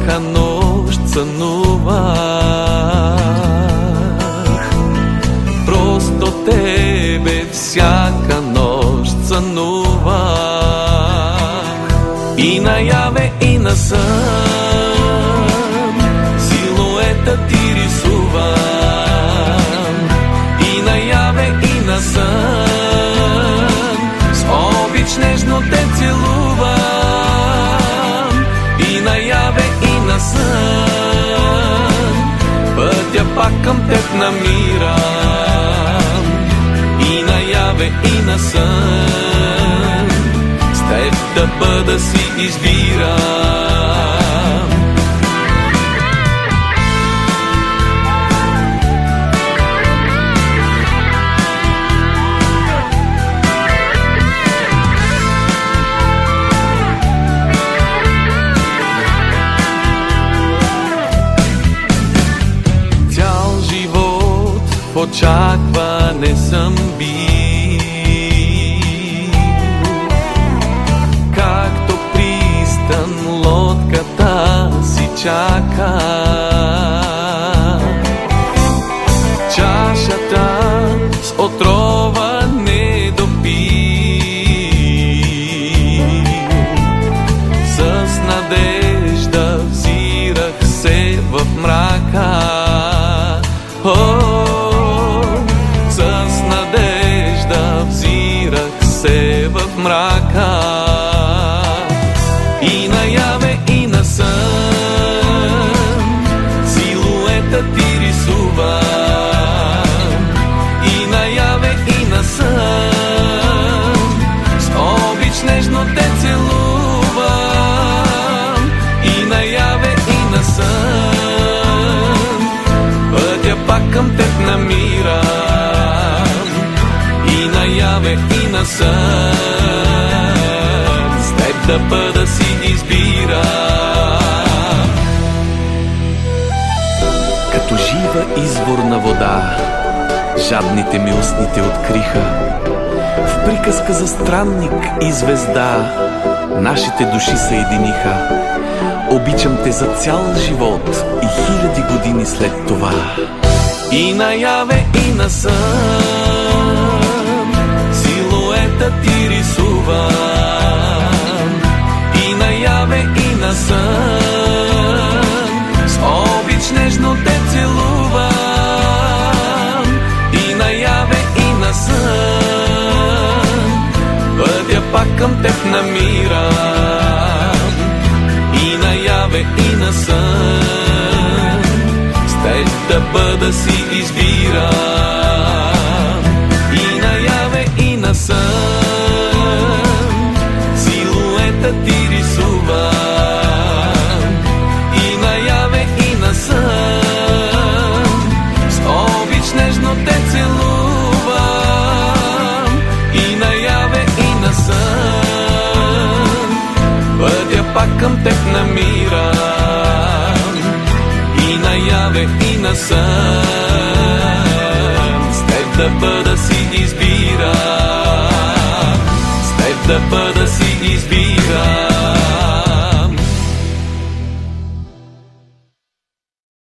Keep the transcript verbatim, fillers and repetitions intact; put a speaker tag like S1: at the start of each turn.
S1: всяка нощ сънувах, просто тебе всяка нощ сънувах. И наяве, и на сън силуета ти рисувам. И наяве, и на сън с обич нежно те целувам. И наяве, и на сън пътя пак към теб намирам. И наяве, и на сън с теб да бъда си избирам. Цял живот в очакване съм бил, лодката си чака. Чашата с отрова не допи, с надежда взирах се в мрака. О, с надежда взирах се в мрака. И наяве, и на сън силуета ти рисувам. И наяве, и на сън с обич нежно те целувам. И наяве, и на сън пътя пак към теб намирам. И наяве, и на сън да бъда си избира. Като жива изворна вода, жадните ми устните откриха. В приказка за странник и звезда нашите души съединиха. Обичам те за цял живот и хиляди години след това. И наяве, и на сън силуета ти рисувам. И наяве, и на сън с обич нежно те целувам. И наяве, и на сън пътя пак към теб намирам. И наяве, и на сън с теб да бъда си избирам. И наяве, и на сън силуета ти рисувам. И наяве, и на сън с обич нежно те целувам. И наяве, и на сън пътя пак към теб намирам. И наяве, и на сън с теб да бъда си избирам. С теб да бъда